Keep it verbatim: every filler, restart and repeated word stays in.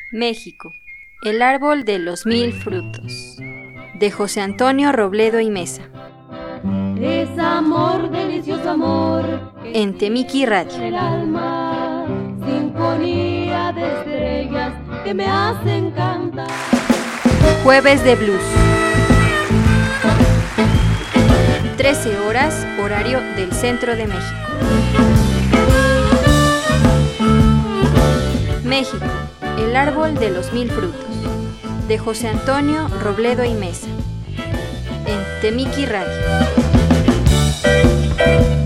México, el árbol de los mil frutos, de José Antonio Robledo y Mesa. Es amor, delicioso amor, en Temiki Radio. el alma, sinfonía de estrellas que me hacen cantar. Jueves de Blues. trece horas, horario del centro de México. México, el árbol de los mil frutos, de José Antonio Robledo y Mesa, en Temiki Radio.